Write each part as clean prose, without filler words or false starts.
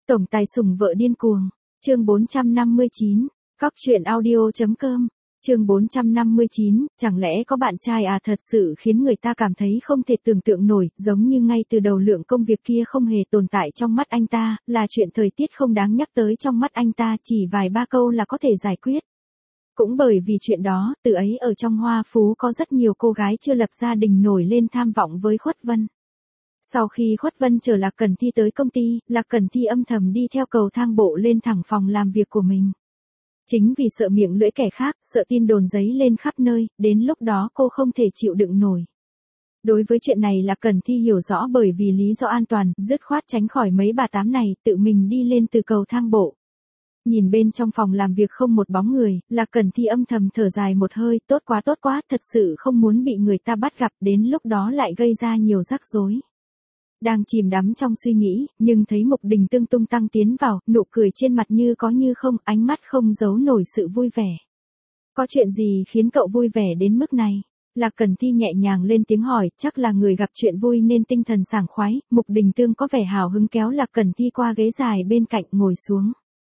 Tổng tài sủng vợ điên cuồng. Chương 459. Cóc truyện audio.com. Chương 459, chẳng lẽ có bạn trai à, thật sự khiến người ta cảm thấy không thể tưởng tượng nổi, giống như ngay từ đầu lượng công việc kia không hề tồn tại trong mắt anh ta, là chuyện thời tiết không đáng nhắc tới trong mắt anh ta, chỉ vài ba câu là có thể giải quyết. Cũng bởi vì chuyện đó, từ ấy ở trong Hoa Phú có rất nhiều cô gái chưa lập gia đình nổi lên tham vọng với Khuất Vân. Sau khi Khuất Vân chở Lạc Cẩn Thi tới công ty, Lạc Cẩn Thi âm thầm đi theo cầu thang bộ lên thẳng phòng làm việc của mình. Chính vì sợ miệng lưỡi kẻ khác, sợ tin đồn giấy lên khắp nơi, đến lúc đó cô không thể chịu đựng nổi. Đối với chuyện này Lạc Cẩn Thi hiểu rõ, bởi vì lý do an toàn, dứt khoát tránh khỏi mấy bà tám này, tự mình đi lên từ cầu thang bộ. Nhìn bên trong phòng làm việc không một bóng người, Lạc Cẩn Thi âm thầm thở dài một hơi, tốt quá, thật sự không muốn bị người ta bắt gặp, đến lúc đó lại gây ra nhiều rắc rối. Đang chìm đắm trong suy nghĩ, nhưng thấy Mục Đình Tương tung tăng tiến vào, nụ cười trên mặt như có như không, ánh mắt không giấu nổi sự vui vẻ. Có chuyện gì khiến cậu vui vẻ đến mức này? Lạc Cẩn Thi nhẹ nhàng lên tiếng hỏi, chắc là người gặp chuyện vui nên tinh thần sảng khoái. Mục Đình Tương có vẻ hào hứng kéo Lạc Cẩn Thi qua ghế dài bên cạnh ngồi xuống.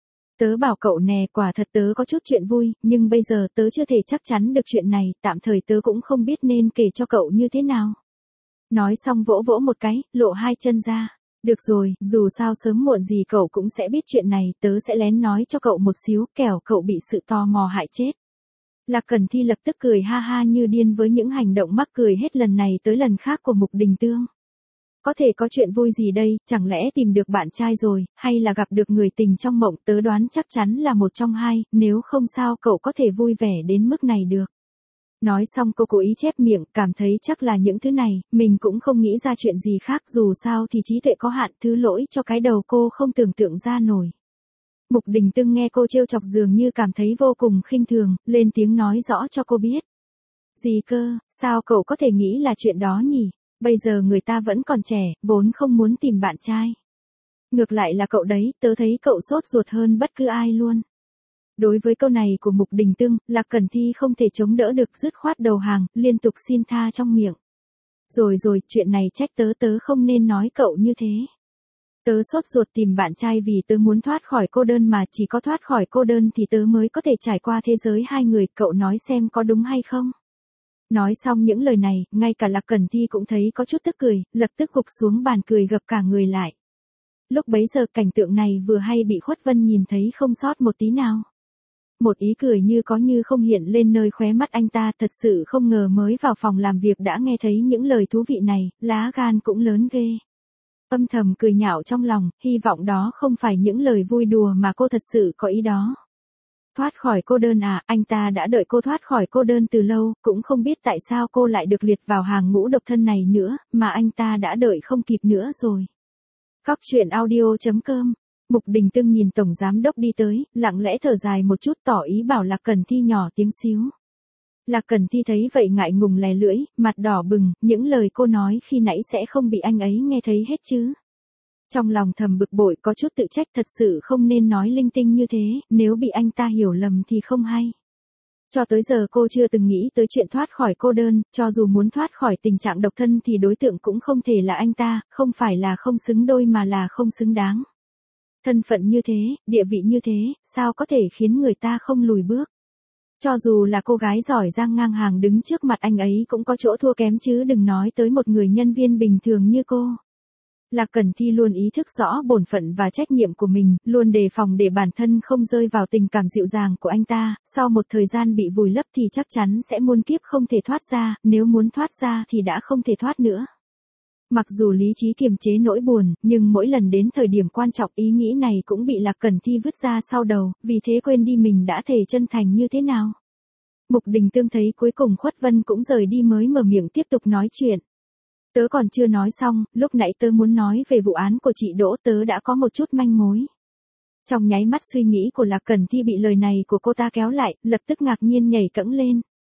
Tớ bảo cậu nè, quả thật tớ có chút chuyện vui, nhưng bây giờ tớ chưa thể chắc chắn được chuyện này, tạm thời tớ cũng không biết nên kể cho cậu như thế nào. Nói xong vỗ vỗ một cái, lộ hai chân ra. Được rồi, dù sao sớm muộn gì cậu cũng sẽ biết chuyện này, tớ sẽ lén nói cho cậu một xíu, kẻo cậu bị sự tò mò hại chết. Lạc Cẩn Thi lập tức cười ha ha như điên với những hành động mắc cười hết lần này tới lần khác của Mục Đình Tương. Có thể có chuyện vui gì đây, chẳng lẽ tìm được bạn trai rồi, hay là gặp được người tình trong mộng, tớ đoán chắc chắn là một trong hai, nếu không sao cậu có thể vui vẻ đến mức này được. Nói xong cô cố ý chép miệng, cảm thấy chắc là những thứ này, mình cũng không nghĩ ra chuyện gì khác, dù sao thì trí tuệ có hạn, thứ lỗi cho cái đầu cô không tưởng tượng ra nổi. Mục Đình Tương nghe cô trêu chọc dường như cảm thấy vô cùng khinh thường, lên tiếng nói rõ cho cô biết. Gì cơ, sao cậu có thể nghĩ là chuyện đó nhỉ? Bây giờ người ta vẫn còn trẻ, vốn không muốn tìm bạn trai. Ngược lại là cậu đấy, tớ thấy cậu sốt ruột hơn bất cứ ai luôn. Đối với câu này của Mục Đình Tương, Lạc Cẩn Thi không thể chống đỡ được, dứt khoát đầu hàng, liên tục xin tha trong miệng. Rồi, chuyện này trách tớ không nên nói cậu như thế. Tớ sốt ruột tìm bạn trai vì tớ muốn thoát khỏi cô đơn, mà chỉ có thoát khỏi cô đơn thì tớ mới có thể trải qua thế giới hai người, cậu nói xem có đúng hay không? Nói xong những lời này, ngay cả Lạc Cẩn Thi cũng thấy có chút tức cười, lập tức gục xuống bàn cười gập cả người lại. Lúc bấy giờ cảnh tượng này vừa hay bị Khuất Vân nhìn thấy không sót một tí nào. Một ý cười như có như không hiện lên nơi khóe mắt anh ta, thật sự không ngờ mới vào phòng làm việc đã nghe thấy những lời thú vị này, lá gan cũng lớn ghê. Âm thầm cười nhạo trong lòng, hy vọng đó không phải những lời vui đùa mà cô thật sự có ý đó. Thoát khỏi cô đơn à, anh ta đã đợi cô thoát khỏi cô đơn từ lâu, cũng không biết tại sao cô lại được liệt vào hàng ngũ độc thân này nữa, mà anh ta đã đợi không kịp nữa rồi. Cóc truyện audio.com. Mục Đình Tương nhìn Tổng Giám Đốc đi tới, lặng lẽ thở dài một chút, tỏ ý bảo Lạc Cẩn Thi nhỏ tiếng xíu. Lạc Cẩn Thi thấy vậy ngại ngùng lè lưỡi, mặt đỏ bừng, những lời cô nói khi nãy sẽ không bị anh ấy nghe thấy hết chứ. Trong lòng thầm bực bội, có chút tự trách, thật sự không nên nói linh tinh như thế, nếu bị anh ta hiểu lầm thì không hay. Cho tới giờ cô chưa từng nghĩ tới chuyện thoát khỏi cô đơn, cho dù muốn thoát khỏi tình trạng độc thân thì đối tượng cũng không thể là anh ta, không phải là không xứng đôi mà là không xứng đáng. Thân phận như thế, địa vị như thế, sao có thể khiến người ta không lùi bước? Cho dù là cô gái giỏi giang ngang hàng đứng trước mặt anh ấy cũng có chỗ thua kém chứ đừng nói tới một người nhân viên bình thường như cô. Lạc Cẩn Thi luôn ý thức rõ bổn phận và trách nhiệm của mình, luôn đề phòng để bản thân không rơi vào tình cảm dịu dàng của anh ta, sau một thời gian bị vùi lấp thì chắc chắn sẽ muôn kiếp không thể thoát ra, nếu muốn thoát ra thì đã không thể thoát nữa. Mặc dù lý trí kiềm chế nỗi buồn, nhưng mỗi lần đến thời điểm quan trọng ý nghĩ này cũng bị Lạc Cẩn Thi vứt ra sau đầu, vì thế quên đi mình đã thề chân thành như thế nào. Mục Đình Tương thấy cuối cùng Khuất Vân cũng rời đi mới mở miệng tiếp tục nói chuyện. Tớ còn chưa nói xong, lúc nãy tớ muốn nói về vụ án của chị Đỗ, tớ đã có một chút manh mối. Trong nháy mắt suy nghĩ của Lạc Cẩn Thi bị lời này của cô ta kéo lại, lập tức ngạc nhiên nhảy cẫng lên.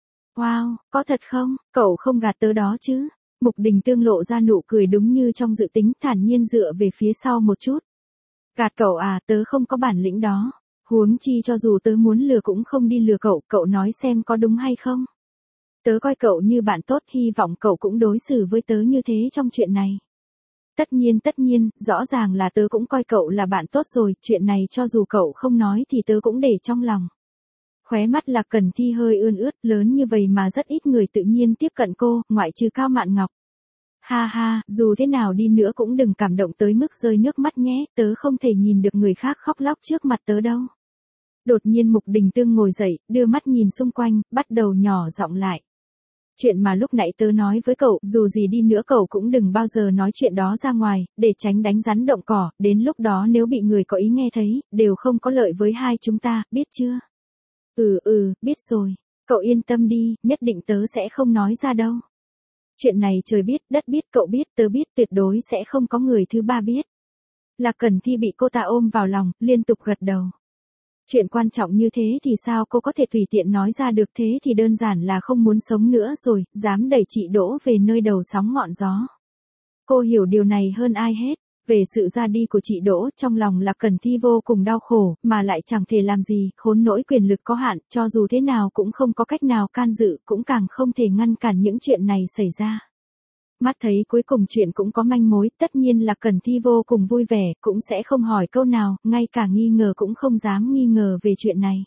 Wow, có thật không? Cậu không gạt tớ đó chứ? Mục Đình Tương lộ ra nụ cười đúng như trong dự tính, thản nhiên dựa về phía sau một chút. Gạt cậu à, tớ không có bản lĩnh đó. Huống chi cho dù tớ muốn lừa cũng không đi lừa cậu nói xem có đúng hay không? Tớ coi cậu như bạn tốt, hy vọng cậu cũng đối xử với tớ như thế trong chuyện này. Tất nhiên, rõ ràng là tớ cũng coi cậu là bạn tốt rồi, chuyện này cho dù cậu không nói thì tớ cũng để trong lòng. Khóe mắt Lạc Cần Thi hơi ươn ướt, lớn như vậy mà rất ít người tự nhiên tiếp cận cô, ngoại trừ Cao Mạn Ngọc. Ha ha, dù thế nào đi nữa cũng đừng cảm động tới mức rơi nước mắt nhé, tớ không thể nhìn được người khác khóc lóc trước mặt tớ đâu. Đột nhiên Mục Đình Tương ngồi dậy, đưa mắt nhìn xung quanh, bắt đầu nhỏ giọng lại. Chuyện mà lúc nãy tớ nói với cậu, dù gì đi nữa cậu cũng đừng bao giờ nói chuyện đó ra ngoài, để tránh đánh rắn động cỏ, đến lúc đó nếu bị người có ý nghe thấy, đều không có lợi với hai chúng ta, biết chưa? Biết rồi. Cậu yên tâm đi, nhất định tớ sẽ không nói ra đâu. Chuyện này trời biết, đất biết, cậu biết, tớ biết, tuyệt đối sẽ không có người thứ ba biết. Lạc Cần Thi bị cô ta ôm vào lòng, liên tục gật đầu. Chuyện quan trọng như thế thì sao cô có thể tùy tiện nói ra được, thế thì đơn giản là không muốn sống nữa rồi, dám đẩy chị Đỗ về nơi đầu sóng ngọn gió. Cô hiểu điều này hơn ai hết. Về sự ra đi của chị Đỗ, trong lòng Lạc Cần Thi vô cùng đau khổ, mà lại chẳng thể làm gì, khốn nỗi quyền lực có hạn, cho dù thế nào cũng không có cách nào can dự, cũng càng không thể ngăn cản những chuyện này xảy ra. Mắt thấy cuối cùng chuyện cũng có manh mối, tất nhiên Lạc Cần Thi vô cùng vui vẻ, cũng sẽ không hỏi câu nào, ngay cả nghi ngờ cũng không dám nghi ngờ về chuyện này.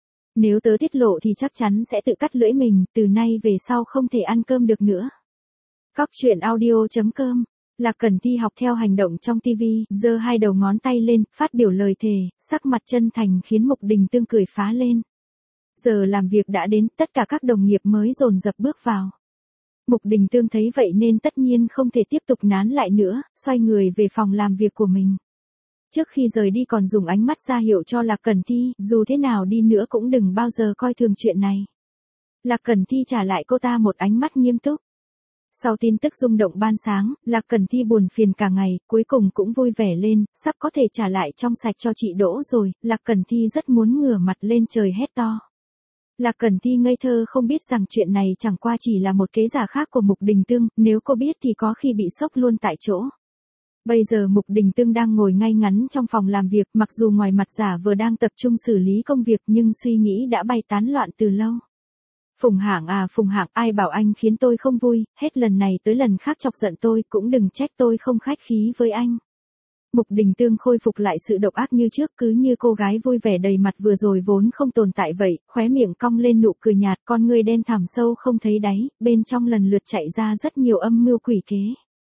Nếu tớ tiết lộ thì chắc chắn sẽ tự cắt lưỡi mình, từ nay về sau không thể ăn cơm được nữa. Cóc truyện audio.com. Lạc Cần Thi học theo hành động trong TV, giơ hai đầu ngón tay lên, phát biểu lời thề, sắc mặt chân thành khiến Mục Đình Tương cười phá lên. Giờ làm việc đã đến, tất cả các đồng nghiệp mới dồn dập bước vào. Mục Đình Tương thấy vậy nên tất nhiên không thể tiếp tục nán lại nữa, xoay người về phòng làm việc của mình. Trước khi rời đi còn dùng ánh mắt ra hiệu cho Lạc Cần Thi, dù thế nào đi nữa cũng đừng bao giờ coi thường chuyện này. Lạc Cần Thi trả lại cô ta một ánh mắt nghiêm túc. Sau tin tức rung động ban sáng, Lạc Cần Thi buồn phiền cả ngày, cuối cùng cũng vui vẻ lên, sắp có thể trả lại trong sạch cho chị Đỗ rồi, Lạc Cần Thi rất muốn ngửa mặt lên trời hét to. Lạc Cần Thi ngây thơ không biết rằng chuyện này chẳng qua chỉ là một kế giả khác của Mục Đình Tương, nếu cô biết thì có khi bị sốc luôn tại chỗ. Bây giờ Mục Đình Tương đang ngồi ngay ngắn trong phòng làm việc, mặc dù ngoài mặt giả vờ đang tập trung xử lý công việc nhưng suy nghĩ đã bay tán loạn từ lâu. Phùng Hạng à Phùng Hạng, ai bảo anh khiến tôi không vui, hết lần này tới lần khác chọc giận tôi, cũng đừng trách tôi không khách khí với anh. Mục Đình Tương khôi phục lại sự độc ác như trước, cứ như cô gái vui vẻ đầy mặt vừa rồi vốn không tồn tại vậy, khóe miệng cong lên nụ cười nhạt, con ngươi đen thẳm sâu không thấy đáy, bên trong lần lượt chạy ra rất nhiều âm mưu quỷ kế.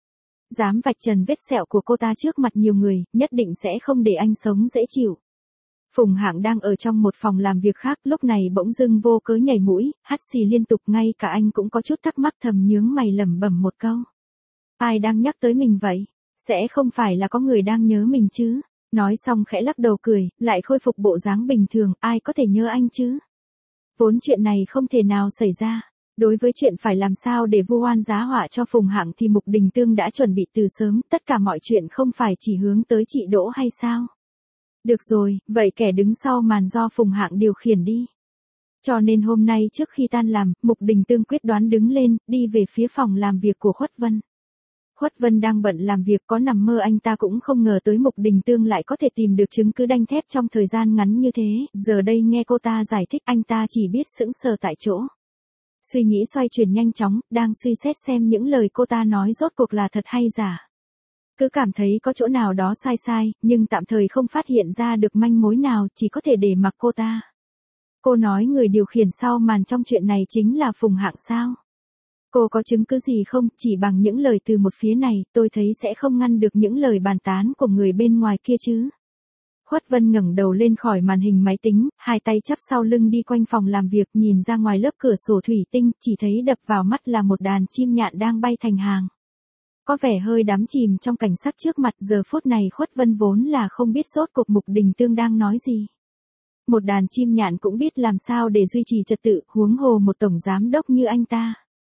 Dám vạch trần vết sẹo của cô ta trước mặt nhiều người, nhất định sẽ không để anh sống dễ chịu. Phùng Hạng đang ở trong một phòng làm việc khác, lúc này bỗng dưng vô cớ nhảy mũi, hắt xì liên tục, ngay cả anh cũng có chút thắc mắc, thầm nhướng mày lẩm bẩm một câu. Ai đang nhắc tới mình vậy? Sẽ không phải là có người đang nhớ mình chứ? Nói xong khẽ lắc đầu cười, lại khôi phục bộ dáng bình thường, ai có thể nhớ anh chứ? Vốn chuyện này không thể nào xảy ra. Đối với chuyện phải làm sao để vu oan giá họa cho Phùng Hạng thì Mục Đình Tương đã chuẩn bị từ sớm, tất cả mọi chuyện không phải chỉ hướng tới chị Đỗ hay sao? Được rồi, vậy kẻ đứng sau màn do Phùng Hạng điều khiển đi. Cho nên hôm nay trước khi tan làm, Mục Đình Tương quyết đoán đứng lên, đi về phía phòng làm việc của Khuất Vân. Khuất Vân đang bận làm việc, có nằm mơ anh ta cũng không ngờ tới Mục Đình Tương lại có thể tìm được chứng cứ đanh thép trong thời gian ngắn như thế, giờ đây nghe cô ta giải thích anh ta chỉ biết sững sờ tại chỗ. Suy nghĩ xoay chuyển nhanh chóng, đang suy xét xem những lời cô ta nói rốt cuộc là thật hay giả. Cứ cảm thấy có chỗ nào đó sai sai, nhưng tạm thời không phát hiện ra được manh mối nào, chỉ có thể để mặc cô ta. Cô nói người điều khiển sau màn trong chuyện này chính là Phùng Hạng sao? Cô có chứng cứ gì không? Chỉ bằng những lời từ một phía này, tôi thấy sẽ không ngăn được những lời bàn tán của người bên ngoài kia chứ. Khuất Vân ngẩng đầu lên khỏi màn hình máy tính, hai tay chắp sau lưng đi quanh phòng làm việc, nhìn ra ngoài lớp cửa sổ thủy tinh, chỉ thấy đập vào mắt là một đàn chim nhạn đang bay thành hàng. Có vẻ hơi đắm chìm trong cảnh sắc trước mặt, giờ phút này Khuất Vân vốn là không biết rốt cuộc Mục Đình Tương đang nói gì. Một đàn chim nhạn cũng biết làm sao để duy trì trật tự, huống hồ một tổng giám đốc như anh ta.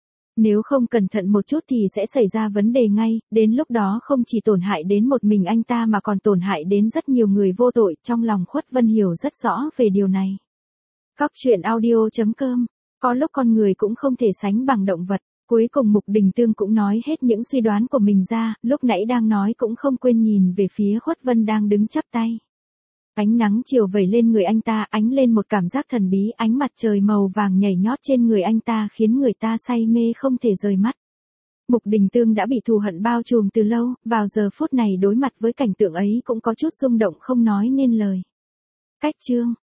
Nếu không cẩn thận một chút thì sẽ xảy ra vấn đề ngay, đến lúc đó không chỉ tổn hại đến một mình anh ta mà còn tổn hại đến rất nhiều người vô tội, trong lòng Khuất Vân hiểu rất rõ về điều này. Cóc truyện audio.com, có lúc con người cũng không thể sánh bằng động vật. Cuối cùng Mục Đình Tương cũng nói hết những suy đoán của mình ra, lúc nãy đang nói cũng không quên nhìn về phía Khuất Vân đang đứng chắp tay. Ánh nắng chiều vẩy lên người anh ta, ánh lên một cảm giác thần bí, ánh mặt trời màu vàng nhảy nhót trên người anh ta khiến người ta say mê không thể rời mắt. Mục Đình Tương đã bị thù hận bao trùm từ lâu, vào giờ phút này đối mặt với cảnh tượng ấy cũng có chút rung động không nói nên lời. Cách chương